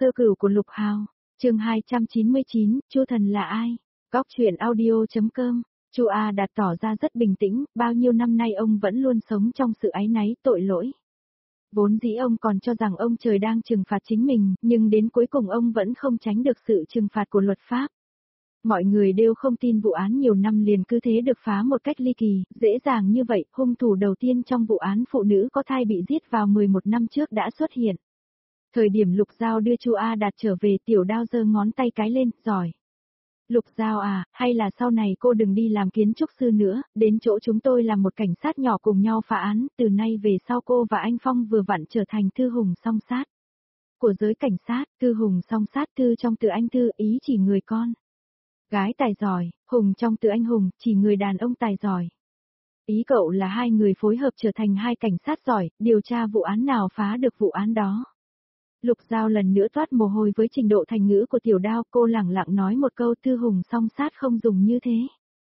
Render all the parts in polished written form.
Sơ cửu của Lục Hào, chương 299, Chu Thần là ai? Góc truyện audio.com. Chu A Đạt tỏ ra rất bình tĩnh, bao nhiêu năm nay ông vẫn luôn sống trong sự áy náy, tội lỗi. Vốn dĩ ông còn cho rằng ông trời đang trừng phạt chính mình, nhưng đến cuối cùng ông vẫn không tránh được sự trừng phạt của luật pháp. Mọi người đều không tin vụ án nhiều năm liền cứ thế được phá một cách ly kỳ, dễ dàng như vậy, hung thủ đầu tiên trong vụ án phụ nữ có thai bị giết vào 11 năm trước đã xuất hiện. Thời điểm Lục Giao đưa Chu A Đạt trở về, Tiểu Đao giơ ngón tay cái lên, giỏi. Lục Giao à, hay là sau này cô đừng đi làm kiến trúc sư nữa, đến chỗ chúng tôi làm một cảnh sát nhỏ cùng nhau phá án, từ nay về sau cô và anh Phong vừa vặn trở thành thư hùng song sát. Của giới cảnh sát, thư hùng song sát, thư trong từ anh thư, ý chỉ người con gái tài giỏi, hùng trong từ anh hùng, chỉ người đàn ông tài giỏi. Ý cậu là hai người phối hợp trở thành hai cảnh sát giỏi, điều tra vụ án nào phá được vụ án đó. Lục Giao lần nữa toát mồ hôi với trình độ thành ngữ của Tiểu Đao, cô lẳng lặng nói một câu, thư hùng song sát không dùng như thế.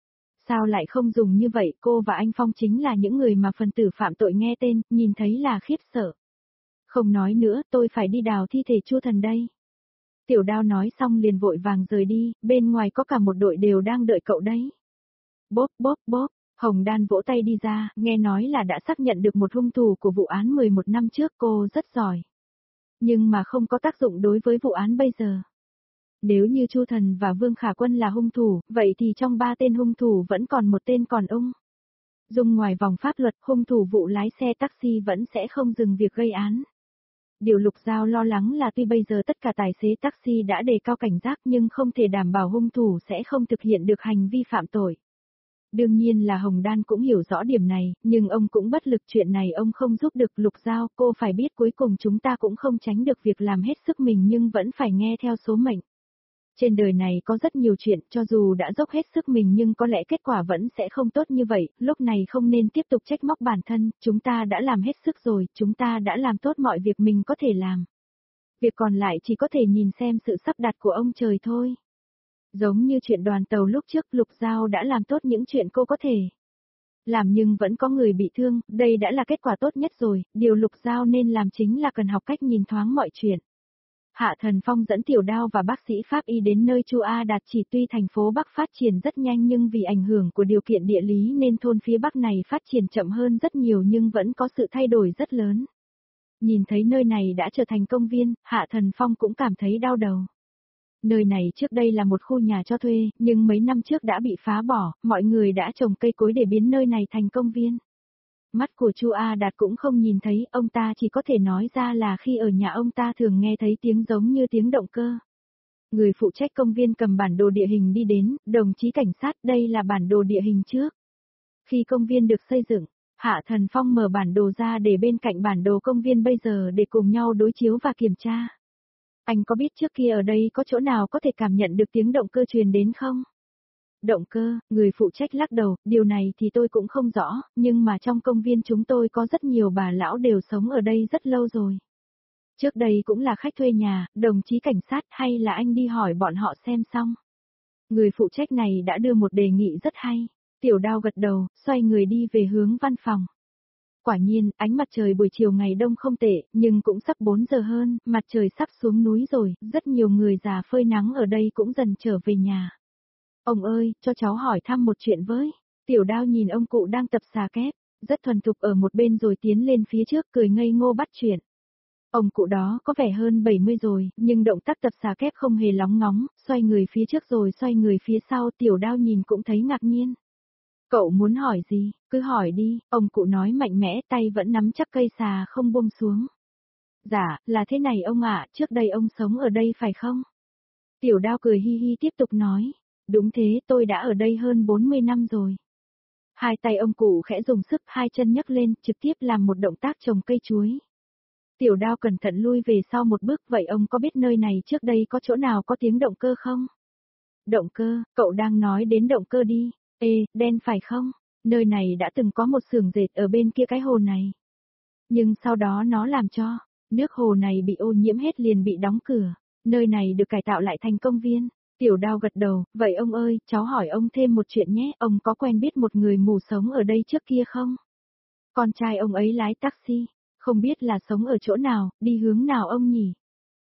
Sao lại không dùng như vậy, cô và anh Phong chính là những người mà phần tử phạm tội nghe tên, nhìn thấy là khiếp sợ. Không nói nữa, tôi phải đi đào thi thể Chu Thần đây. Tiểu Đao nói xong liền vội vàng rời đi, bên ngoài có cả một đội đều đang đợi cậu đấy. Bốp bốp bốp, Hồng Đan vỗ tay đi ra, nghe nói là đã xác nhận được một hung thủ của vụ án 11 năm trước, cô rất giỏi. Nhưng mà không có tác dụng đối với vụ án bây giờ. Nếu như Chu Thần và Vương Khả Quân là hung thủ, vậy thì trong ba tên hung thủ vẫn còn một tên còn ung dung ngoài vòng pháp luật, hung thủ vụ lái xe taxi vẫn sẽ không dừng việc gây án. Điều Lục Giao lo lắng là tuy bây giờ tất cả tài xế taxi đã đề cao cảnh giác nhưng không thể đảm bảo hung thủ sẽ không thực hiện được hành vi phạm tội. Đương nhiên là Hồng Đan cũng hiểu rõ điểm này, nhưng ông cũng bất lực, chuyện này ông không giúp được. Lục Giao, cô phải biết cuối cùng chúng ta cũng không tránh được việc làm hết sức mình nhưng vẫn phải nghe theo số mệnh. Trên đời này có rất nhiều chuyện, cho dù đã dốc hết sức mình nhưng có lẽ kết quả vẫn sẽ không tốt như vậy, lúc này không nên tiếp tục trách móc bản thân, chúng ta đã làm hết sức rồi, chúng ta đã làm tốt mọi việc mình có thể làm. Việc còn lại chỉ có thể nhìn xem sự sắp đặt của ông trời thôi. Giống như chuyện đoàn tàu lúc trước, Lục Giao đã làm tốt những chuyện cô có thể làm nhưng vẫn có người bị thương, đây đã là kết quả tốt nhất rồi, điều Lục Giao nên làm chính là cần học cách nhìn thoáng mọi chuyện. Hạ Thần Phong dẫn Tiểu Đao và bác sĩ Pháp y đến nơi Chu A Đạt chỉ, tuy thành phố Bắc phát triển rất nhanh nhưng vì ảnh hưởng của điều kiện địa lý nên thôn phía Bắc này phát triển chậm hơn rất nhiều nhưng vẫn có sự thay đổi rất lớn. Nhìn thấy nơi này đã trở thành công viên, Hạ Thần Phong cũng cảm thấy đau đầu. Nơi này trước đây là một khu nhà cho thuê, nhưng mấy năm trước đã bị phá bỏ, mọi người đã trồng cây cối để biến nơi này thành công viên. Mắt của Chu A Đạt cũng không nhìn thấy, ông ta chỉ có thể nói ra là khi ở nhà ông ta thường nghe thấy tiếng giống như tiếng động cơ. Người phụ trách công viên cầm bản đồ địa hình đi đến, đồng chí cảnh sát, đây là bản đồ địa hình trước. Khi công viên được xây dựng, Hạ Thần Phong mở bản đồ ra để bên cạnh bản đồ công viên bây giờ để cùng nhau đối chiếu và kiểm tra. Anh có biết trước kia ở đây có chỗ nào có thể cảm nhận được tiếng động cơ truyền đến không? Động cơ, người phụ trách lắc đầu, điều này thì tôi cũng không rõ, nhưng mà trong công viên chúng tôi có rất nhiều bà lão đều sống ở đây rất lâu rồi. Trước đây cũng là khách thuê nhà, đồng chí cảnh sát, hay là anh đi hỏi bọn họ xem xong. Người phụ trách này đã đưa một đề nghị rất hay. Tiểu Đao gật đầu, xoay người đi về hướng văn phòng. Quả nhiên, ánh mặt trời buổi chiều ngày đông không tệ, nhưng cũng sắp 4 giờ hơn, mặt trời sắp xuống núi rồi, rất nhiều người già phơi nắng ở đây cũng dần trở về nhà. Ông ơi, cho cháu hỏi thăm một chuyện với. Tiểu Đao nhìn ông cụ đang tập xà kép, rất thuần thục ở một bên rồi tiến lên phía trước cười ngây ngô bắt chuyện. Ông cụ đó có vẻ hơn 70 rồi, nhưng động tác tập xà kép không hề lóng ngóng, xoay người phía trước rồi xoay người phía sau, Tiểu Đao nhìn cũng thấy ngạc nhiên. Cậu muốn hỏi gì, cứ hỏi đi, ông cụ nói mạnh mẽ, tay vẫn nắm chắc cây xà không buông xuống. Dạ, là thế này ông ạ, trước đây ông sống ở đây phải không? Tiểu Đao cười hi hi tiếp tục nói. Đúng thế, tôi đã ở đây hơn 40 năm rồi. Hai tay ông cụ khẽ dùng sức, hai chân nhấc lên, trực tiếp làm một động tác trồng cây chuối. Tiểu Đao cẩn thận lui về sau một bước, vậy ông có biết nơi này trước đây có chỗ nào có tiếng động cơ không? Động cơ, cậu đang nói đến động cơ đi. Ê, đen phải không? Nơi này đã từng có một xưởng dệt ở bên kia cái hồ này. Nhưng sau đó nó làm cho nước hồ này bị ô nhiễm hết liền bị đóng cửa. Nơi này được cải tạo lại thành công viên. Tiểu Đao gật đầu, vậy ông ơi, cháu hỏi ông thêm một chuyện nhé, ông có quen biết một người mù sống ở đây trước kia không? Con trai ông ấy lái taxi, không biết là sống ở chỗ nào, đi hướng nào ông nhỉ?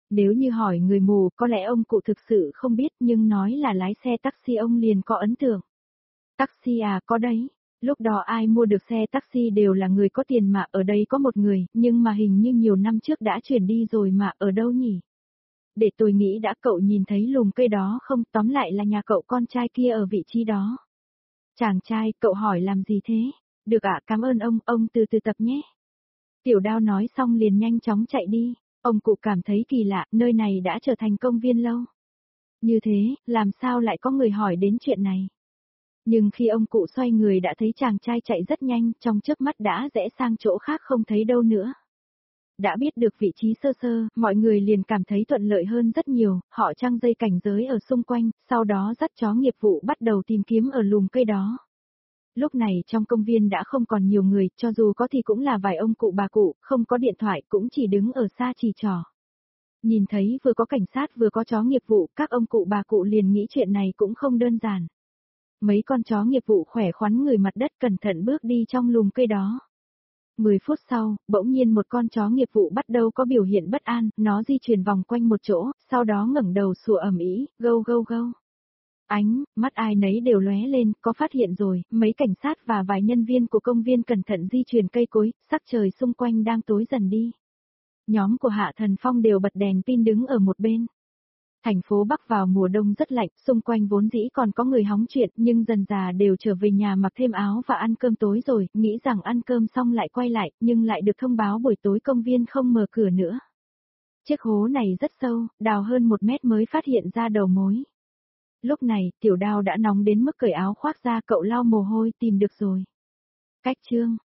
Nếu như hỏi người mù có lẽ ông cụ thực sự không biết nhưng nói là lái xe taxi ông liền có ấn tượng. Taxi à có đấy. Lúc đó ai mua được xe taxi đều là người có tiền mà ở đây có một người, nhưng mà hình như nhiều năm trước đã chuyển đi rồi mà ở đâu nhỉ? Để tôi nghĩ đã cậu nhìn thấy lùm cây đó không, tóm lại là nhà cậu con trai kia ở vị trí đó. Chàng trai, cậu hỏi làm gì thế? Được ạ, cảm ơn ông từ từ tập nhé. Tiểu Đao nói xong liền nhanh chóng chạy đi, ông cụ cảm thấy kỳ lạ, nơi này đã trở thành công viên lâu. Như thế, làm sao lại có người hỏi đến chuyện này? Nhưng khi ông cụ xoay người đã thấy chàng trai chạy rất nhanh, trong chớp mắt đã rẽ sang chỗ khác không thấy đâu nữa. Đã biết được vị trí sơ sơ, mọi người liền cảm thấy thuận lợi hơn rất nhiều, họ trăng dây cảnh giới ở xung quanh, sau đó dắt chó nghiệp vụ bắt đầu tìm kiếm ở lùm cây đó. Lúc này trong công viên đã không còn nhiều người, cho dù có thì cũng là vài ông cụ bà cụ, không có điện thoại cũng chỉ đứng ở xa chỉ trỏ. Nhìn thấy vừa có cảnh sát vừa có chó nghiệp vụ, các ông cụ bà cụ liền nghĩ chuyện này cũng không đơn giản. Mấy con chó nghiệp vụ khỏe khoắn người mặt đất cẩn thận bước đi trong lùm cây đó. 10 phút sau, bỗng nhiên một con chó nghiệp vụ bắt đầu có biểu hiện bất an, nó di chuyển vòng quanh một chỗ, sau đó ngẩng đầu sủa ầm ĩ, gâu gâu gâu. Mắt ai nấy đều lóe lên, có phát hiện rồi, mấy cảnh sát và vài nhân viên của công viên cẩn thận di chuyển cây cối, sắc trời xung quanh đang tối dần đi. Nhóm của Hạ Thần Phong đều bật đèn pin đứng ở một bên. Thành phố Bắc vào mùa đông rất lạnh, xung quanh vốn dĩ còn có người hóng chuyện nhưng dần dà đều trở về nhà mặc thêm áo và ăn cơm tối rồi, nghĩ rằng ăn cơm xong lại quay lại, nhưng lại được thông báo buổi tối công viên không mở cửa nữa. Chiếc hố này rất sâu, đào hơn 1 mét mới phát hiện ra đầu mối. Lúc này, Tiểu Đao đã nóng đến mức cởi áo khoác ra, cậu lau mồ hôi tìm được rồi. Cách chương